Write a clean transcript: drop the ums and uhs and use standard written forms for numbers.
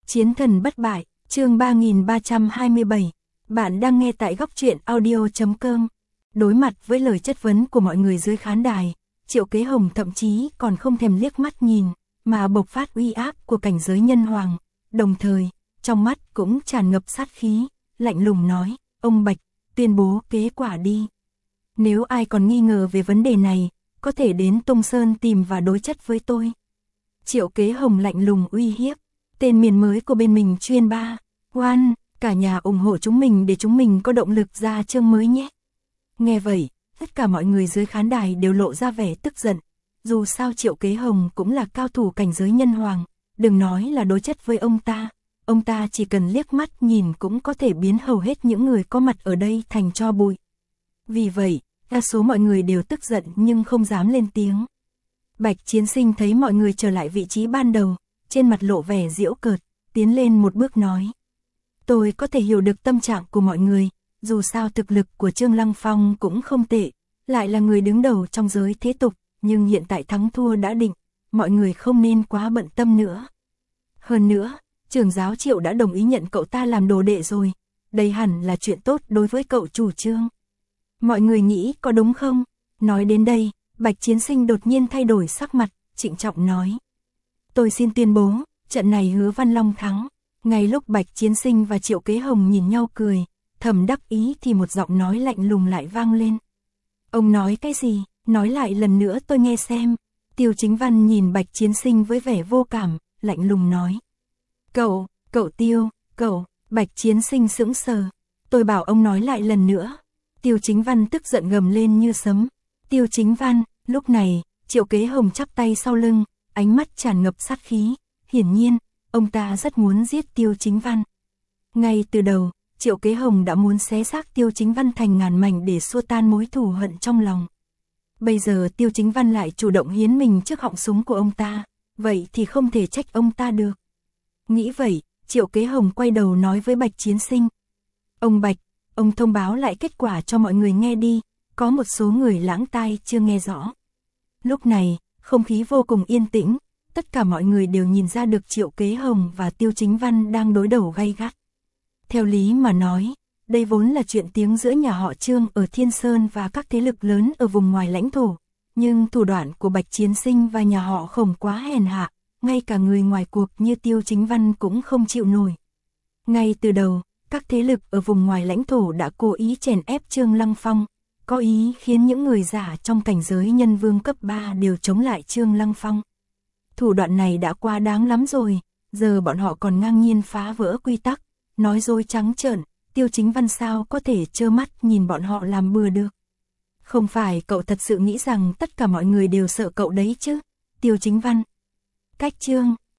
Chiến thần bất bại, chương 3327. Bạn đang nghe tại góc truyện audio.com. Đối mặt với lời chất vấn của mọi người dưới khán đài, Triệu Kế Hồng thậm chí còn không thèm liếc mắt nhìn, mà bộc phát uy áp của cảnh giới nhân hoàng, đồng thời, trong mắt cũng tràn ngập sát khí, lạnh lùng nói, ông Bạch, tuyên bố kết quả đi. Nếu ai còn nghi ngờ về vấn đề này, có thể đến Tông Sơn tìm và đối chất với tôi. Triệu Kế Hồng lạnh lùng uy hiếp, tên miền mới của bên mình chuyên 3, One, cả nhà ủng hộ chúng mình để chúng mình có động lực ra chương mới nhé. Nghe vậy, tất cả mọi người dưới khán đài đều lộ ra vẻ tức giận, dù sao Triệu Kế Hồng cũng là cao thủ cảnh giới nhân hoàng, đừng nói là đối chất với ông ta chỉ cần liếc mắt nhìn cũng có thể biến hầu hết những người có mặt ở đây thành tro bụi. Vì vậy, đa số mọi người đều tức giận nhưng không dám lên tiếng. Bạch Chiến Sinh thấy mọi người trở lại vị trí ban đầu, trên mặt lộ vẻ giễu cợt, tiến lên một bước nói. Tôi có thể hiểu được tâm trạng của mọi người, dù sao thực lực của Trương Lăng Phong cũng không tệ, lại là người đứng đầu trong giới thế tục, nhưng hiện tại thắng thua đã định, mọi người không nên quá bận tâm nữa. Hơn nữa, trưởng giáo Triệu đã đồng ý nhận cậu ta làm đồ đệ rồi, đây hẳn là chuyện tốt đối với cậu chủ Trương. Mọi người nghĩ có đúng không? Nói đến đây, Bạch Chiến Sinh đột nhiên thay đổi sắc mặt, trịnh trọng nói. Tôi xin tuyên bố, trận này Hứa Văn Long thắng. Ngay lúc Bạch Chiến Sinh và Triệu Kế Hồng nhìn nhau cười, thầm đắc ý thì một giọng nói lạnh lùng lại vang lên. Ông nói cái gì? Nói lại lần nữa tôi nghe xem. Tiêu Chính Văn nhìn Bạch Chiến Sinh với vẻ vô cảm, lạnh lùng nói. Cậu, Bạch Chiến Sinh sững sờ. Tôi bảo ông nói lại lần nữa. Tiêu Chính Văn tức giận gầm lên như sấm. Tiêu Chính Văn, lúc này, Triệu Kế Hồng chắp tay sau lưng, ánh mắt tràn ngập sát khí, hiển nhiên, ông ta rất muốn giết Tiêu Chính Văn. Ngay từ đầu, Triệu Kế Hồng đã muốn xé xác Tiêu Chính Văn thành ngàn mảnh để xua tan mối thù hận trong lòng. Bây giờ Tiêu Chính Văn lại chủ động hiến mình trước họng súng của ông ta, vậy thì không thể trách ông ta được. Nghĩ vậy, Triệu Kế Hồng quay đầu nói với Bạch Chiến Sinh. Ông Bạch, ông thông báo lại kết quả cho mọi người nghe đi, có một số người lãng tai chưa nghe rõ. Lúc này, không khí vô cùng yên tĩnh, tất cả mọi người đều nhìn ra được Triệu Kế Hồng và Tiêu Chính Văn đang đối đầu gay gắt. Theo lý mà nói, đây vốn là chuyện tiếng giữa nhà họ Trương ở Thiên Sơn và các thế lực lớn ở vùng ngoài lãnh thổ, nhưng thủ đoạn của Bạch Chiến Sinh và nhà họ Khổng quá hèn hạ, ngay cả người ngoài cuộc như Tiêu Chính Văn cũng không chịu nổi. Ngay từ đầu, các thế lực ở vùng ngoài lãnh thổ đã cố ý chèn ép Trương Lăng Phong, có ý khiến những người giả trong cảnh giới nhân vương cấp 3 đều chống lại Trương Lăng Phong. Thủ đoạn này đã quá đáng lắm rồi, giờ bọn họ còn ngang nhiên phá vỡ quy tắc, nói dối trắng trợn, Tiêu Chính Văn sao có thể trơ mắt nhìn bọn họ làm bừa được. Không phải cậu thật sự nghĩ rằng tất cả mọi người đều sợ cậu đấy chứ, Tiêu Chính Văn. Cách Trương,